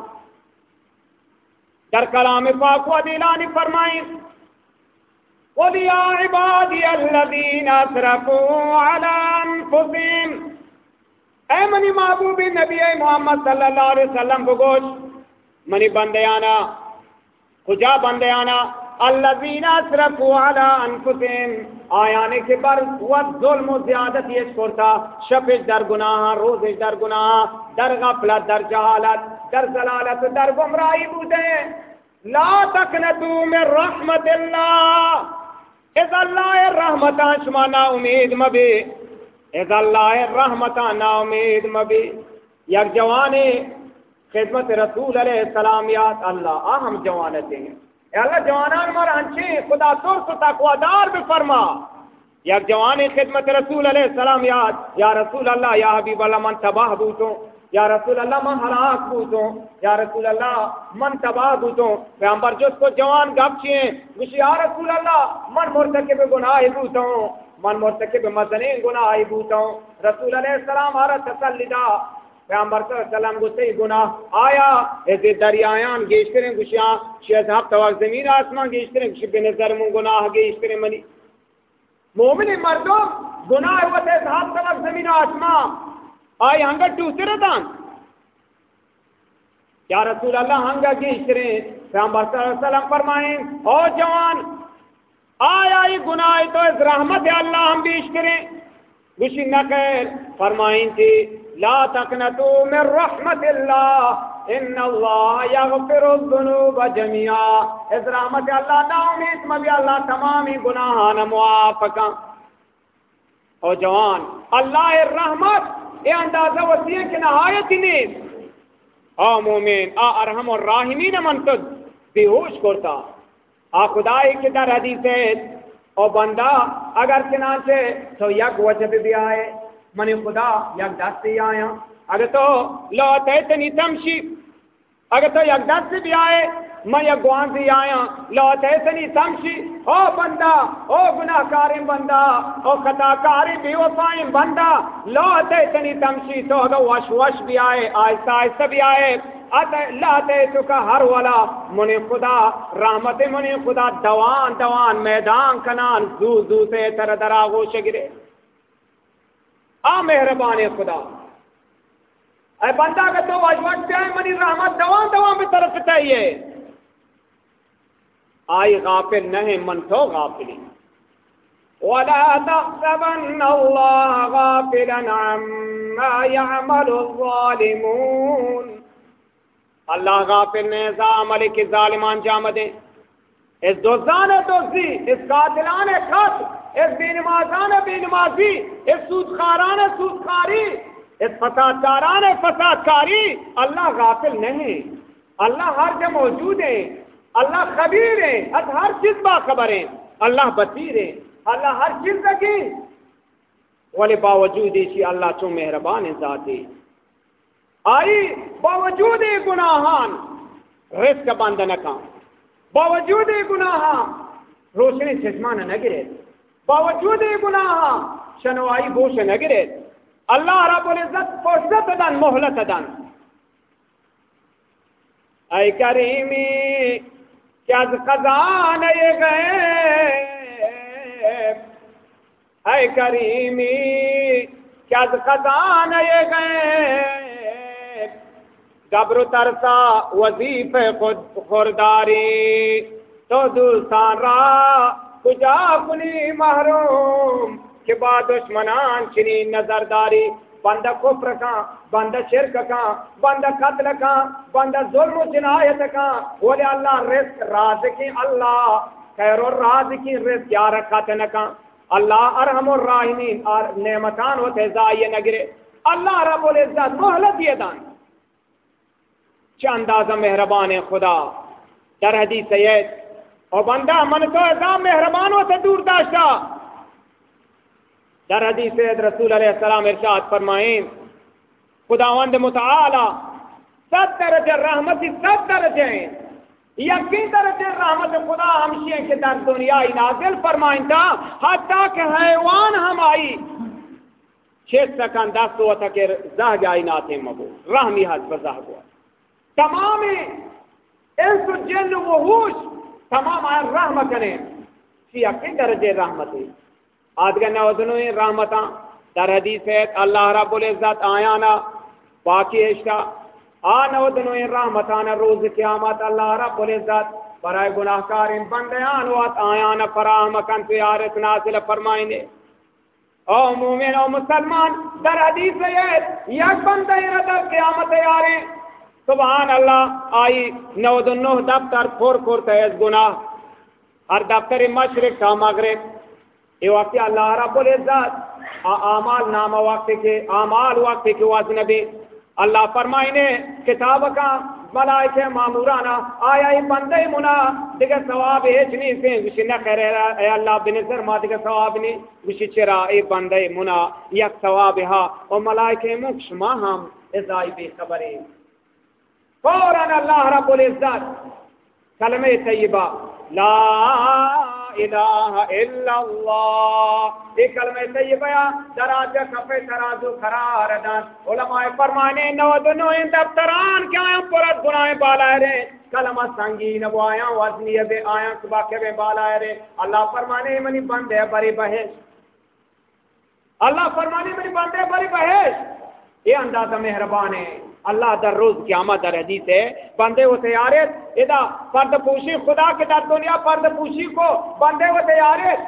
در کلام پاک و دیلانی فرمائیں قُلْ يَا عِبَادِيَ الَّذِينَ أَسْرَفُوا عَلَىٰ أَنفُسِهِمْ اے منی محبوب نبی محمد صلی اللہ علیہ وسلم بگوش منی بندیانا کجا بندیانا الذین اسرفوا علی انفسهم آیانے کے بر و ظلم و زیادت یہ کرتا شبش در گناہ روزش در گناہ در غفلت در جہالت در ضلالت در گمراہی بودے لا تقنطوا من رحمت اللہ اذا اللہ رحمتان شما نا امید مبی اذا اللہ رحمتان نا امید مبی یک جوانے خدمت رسول علیہ السلام یاد اللہ ہم جوانتے ہیں اے اللہ جوانان مر ہنچے خدا ترس و تقوادار بفرما یک جوانی خدمت رسول علیہ السلام یاد یا رسول اللہ یا حبیب اللہ من تباہ بوتوں یا رسول اللہ من ہلاک بوتوں، یا رسول اللہ من تباہ بوتوں. پیغمبر جس کو جوان گپ چیئے گوشی یا رسول اللہ من مرتکب گناہ بوتوں، من مرتکب مزنین گناہ بوتوں. رسول علیہ السلام آرہ تسلی دا. پیغمبر صلی اللہ علیہ وسلم گوشی گناہ آیا ایسے دریایان گیش کریں گوشیاں شیز ہفت وقت زمین آسمان گیش کریں گوشی بنظر من گناہ گیش کریں منی. مومن مردم گناہ ہوتے ہفت وقت زمین آسمان آئی ہنگا ٹوسے رہتاں. یا رسول اللہ ہنگا گیش کریں. پیغمبر صلی اللہ علیہ وسلم فرمائیں او جوان آیا یہ گناہ تو اس رحمت اللہ ہم بیش کریں. گوشی نقل فرمائیں تھی لا تقنطوا من رحمت اللہ ان اللہ یغفر الذنوب جميعا. اس رحمت اللہ نا امید مبی اللہ تمامی گناہاں موافقاں. او جوان اللہ رحمت اے اندازہ وسیع کی نہایت ہی نہیں. او مومن ارحم الراحمین منتد بے ہوش کرتا. خدای کی در حدیث ہے او بندہ اگر چنانچہ تو یک وجہ بھی آئے منی خدا یک دست سے آیا اگر تو لو تیتنی تمشی اگر تو یک دست سے بھی آئے میں یک گوان سے آیا لو تیتنی تمشی او بندہ او گناہ کاریم بندہ او خطا کاری بے وفائیم بندہ لو تیتنی تمشی تو اگر وش وش بھی آئے آہستہ آہستہ بھی آئے لا تیتو کا ہر والا منی خدا رحمت منی خدا دوان دوان میدان کنان زو زو سے تر دراغو شگرے. مہربان خدا اے بندہ کہ تو وجوٹ پہ آئے منی رحمت دوان دوان بھی طرف چاہیے. آئی غافل نہیں من تو غافلی. وَلَا تَحْسَبَنَّ اللَّهَ غَافِلًا عَمَّا يَعْمَلُ الظَّالِمُونَ. اللہ غافل نے ایسا عمل کی ظالمان جام دیں. اس دوزان دوزی، اس قاتلان قتل، اس بے نمازان بے نمازی، اس سودخاران سودخاری، اس فسادکاران فسادکاری. اللہ غافل نہیں. اللہ ہر جگہ موجود ہے. اللہ خبیر ہے. ہر چیز باخبر ہے. اللہ بصیر ہے. اللہ ہر چیز دیکھی. ولی باوجود اسی اللہ چون مہربان ذاتی آئی باوجود گناہان رزق بند نکان، باوجود گناہان روشنی چشمان نگرے، باوجود گناہان شنوائی بوش نگرے. اللہ رب العزت فرصت دن مہلت دن. اے کریمی کیا خزان یہ گئے، اے کریمی کیا خزان یہ گئے. گبر ترسا وظیف خود خورداری تو دوستان را کجا کنی محروم کہ با دشمنان چنی نظرداری. بندہ کفر کان، بندہ شرک کان، بندہ قتل کان، بندہ ظلم و جنایت کان. ولی اللہ رزق رازقی اللہ خیر الرازقی رزق یا رکھت نکان. اللہ ارحم الراحمین نعمتان و تیزائی نگرے. اللہ رب العزت مہلت یہ دان. چہ اندازہ مہربان خدا در حدیث سید اور بندہ من تو ایسا مہربان و سے دور داشتا. در حدیث سید رسول علیہ السلام ارشاد فرمائیں خداوند متعالی 7 درجہ رحمتی 7 درجے ہیں. یقین درجہ رحمت خدا ہمشی کے در دنیا نازل فرمائیں تھا حتیٰ کہ حیوان ہم آئی 6 سکن 10 ہوا تھا کہ زہ جائی ناتے مبو رحمی حد بزہ ہوا. تمام انس و جن و وحوش تمام آئے رحمت کریں. یقین درجہ رحمتی آدھگا نوزنویں رحمتاں در حدیث ہے اللہ رب العزت آیانا باقی اشتا نوزنویں رحمتانا روز قیامت اللہ رب العزت برائے گناہکارین بندیان وات آیانا فراہم کن پیارت نازل فرمائنے. او مومن او مسلمان در حدیث ہے یک بندی ردر قیامت یارے سبحان اللہ آئی 99 دفتر کھور کھور تیز گناہ ہر دفتر مشرق تا مغرب. یہ وقت اللہ رب العزت اعمال نام وقت کے اعمال وقت کے وزن بھی اللہ فرمائنے کتاب کا ملائکہ مامورانا آیا ہی بندے منا دیکھا ثواب ایچنی سے گوشی نہ خیر اے اللہ بنظر ما دیکھا ثواب نہیں گوشی چرا اے بندے منا یک ثواب ہا اور ملائکہ مکش ما ہم ازائی بے خبری فوراً اللہ رب العزت کلمہ طیبہ لا الہ الا اللہ یہ کلمہ طیبہ دراجہ کفے ترازو قرار دان علماء فرمانے نو دنو ان دفتران کیا ہیں پرت گناہیں بالا رہے کلمہ سنگین وہ آیا وزنی بے آیا صبح کے بے بالا رہے اللہ فرمانے منی بندے بری بہش اللہ فرمانے منی بندے بری بہش یہ اندازہ مہربان ہے اللہ در روز قیامت در حدیث ہے بندے وہ تیارت ادا پرد پوشی خدا کے در دنیا پرد پوشی کو بندے وہ تیارت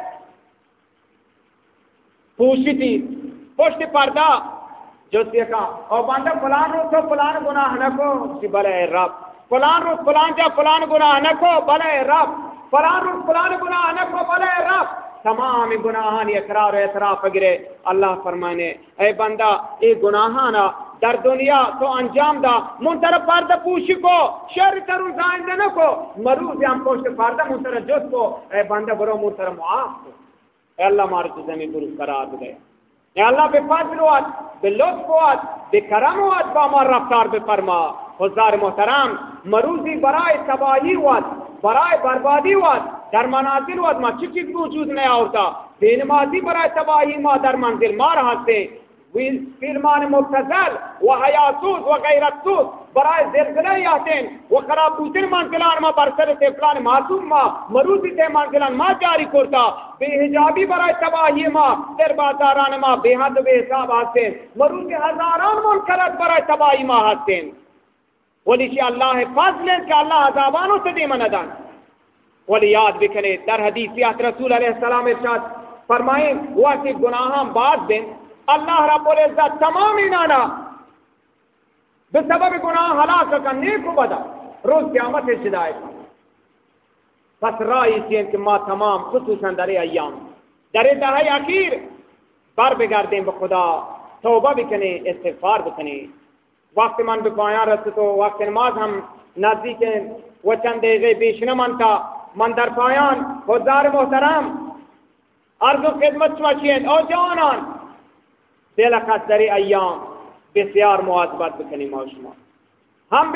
پوشی تھی پشت پردہ جو دیکھا اور بندے فلان روز تو فلان گناہ نہ کو بلے رب فلان روز فلان جا فلان گناہ نہ کو بلے رب فلان روز فلان گناہ نہ کو بلے رب تمام گناہان اقرار و اعتراف گرے اللہ فرمانے اے بندہ اے گناہانا در دنیا تو انجام دا منتر پردہ پوشی کو شر کرو زائندہ نہ کو مروض ہم پوشت پردہ منتر جس کو اے بندہ برو منتر معاف کو اے اللہ مارے تو زمین درست قرار دے اے اللہ بے فضل وات بے لطف وات بے کرم وات با مار رفتار بے فرما حضار محترم مروضی برائے تباہی وات برائے بربادی وات در منازل وات ما چیز وجود نہیں ہوتا بے نمازی برائے تباہی ما در منزل ما رہتے فیلمان مبتزل و حیاسود و غیرتسود برای زلزلہ یاتین و خرابوتن منزلان ما برسر تفلان معصوم ما مروضی تے منزلان ما جاری کرتا بے حجابی برای تباہی ما در بازاران ما بے حد بے حساب ہستین مروضی ہزاران منکرات برای تباہی ما ہستین ولیشی اللہ فضل کہ اللہ عذابانوں سے دے مندان ولی یاد بکنے در حدیثیات رسول علیہ السلام ارشاد فرمائیں وہ کہ گناہاں بعد دیں اللہ رب العزت تمام انانا بسبب گناہ ہلاک کا نیک و بدا روز قیامت شدائے پس رائی سین کہ ما تمام خصوصاً در ایام در دہائی اخیر بار بگردیں بخدا توبہ بکنے استغفار بکنے وقت من بپایاں رسط تو وقت نماز ہم نزدیک و چند دقیقے بیش نہ منتا من در پایان حضار محترم عرض و خدمت شمشین او جوانان دلخص در ایام بسیار مواظبت بکنیم و شما ہم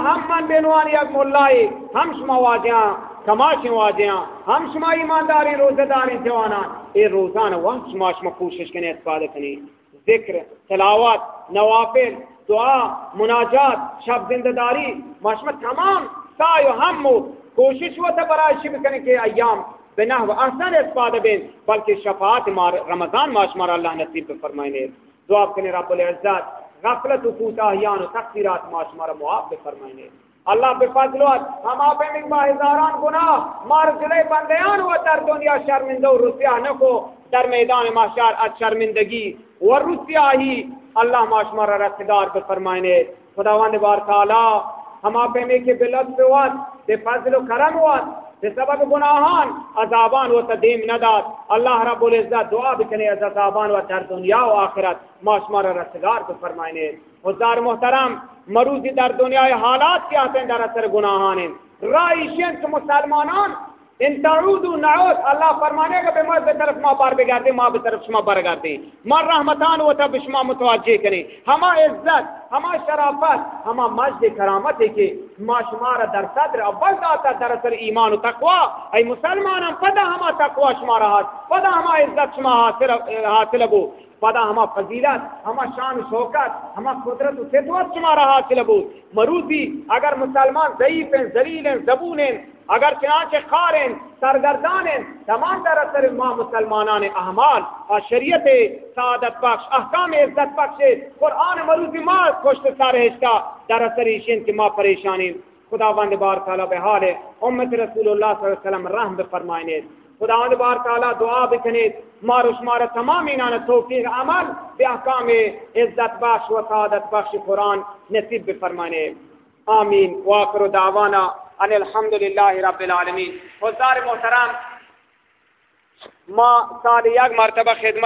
من بینوان یک ملائی ہم شما واجیاں کماشی واجیاں ہم شما ایمانداری روزہ داری جوانان اے روزان وقت شما کوشش کرنے استفادہ کرنے ذکر تلاوت نوافل دعا مناجات شب زندداری ماشما تمام سایو ہم کوشش ہوتا برای شب کرنے کے ایام بنحو احسن استفادہ بین بلکہ شفاعت رمضان ماشمار اللہ نصیب فرمائنے دعا کرنے رب العزت غفلت و کوتاہیان و تقصیرات ماشمار معاف فرمائنے اللہ بے فضلوت ہم آپ میں ہزاران گناہ مار جلے بندیان و در دنیا شرمندہ و رسیہ نکو در میدان محشر از شرمندگی و رسیہ ہی اللہ ماشمار رسدار فرمائنے خداوند بار تعالی ہم آپ میں کے بلطف وات بے فضل و کرم وات بسبب گناہان عذابان و تدیم نداد اللہ رب العزت دعا بکنے از عذابان و در دنیا و آخرت ماشمار رسگار کو فرمائنے حضار محترم مروضی در دنیا حالات کیا ہیں در اثر گناہان رائشین کے مسلمانان ان تعودو نعود اللہ فرمانے گا بے ماں بے طرف ماں بار بگردے ماں بے طرف شما بار گردے ماں رحمتان و تب شما متوجہ کریں ہما عزت ہما شرافت ہما مجد کرامت ہے کہ ما شمار در صدر اول داتا در اثر ایمان و تقوی ای مسلمانان پدا ہما تقوی شما رہا پدا ہما عزت شما حاصل بو پدا ہما فضیلت ہما شان شوکت ہما قدرت و خدمت شما رہا حاصل بو مروضی اگر مسلمان ضعیف ہیں ذلیل ہیں زبون ہیں اگر چنانچہ خارن سرگردانن تمام در اثر ما مسلمانان احمال اور شریعت سعادت بخش احکام عزت بخش قرآن مروضی ما کشت سارہشتا در اثر ایشین کی ما پریشانی خداوند بار تعالی بحال ہے امت رسول اللہ صلی اللہ علیہ وسلم رحم بفرمائنے خداوند بار تعالی دعا بکنے مارو شمار تمام انان توفیق عمل بے احکام عزت بخش و سعادت بخش قرآن نصیب بفرمائنے آمین وآخر دعوانا ان الحمدللہ رب العالمین. حضار محترم ما سال یک مرتبہ خدمت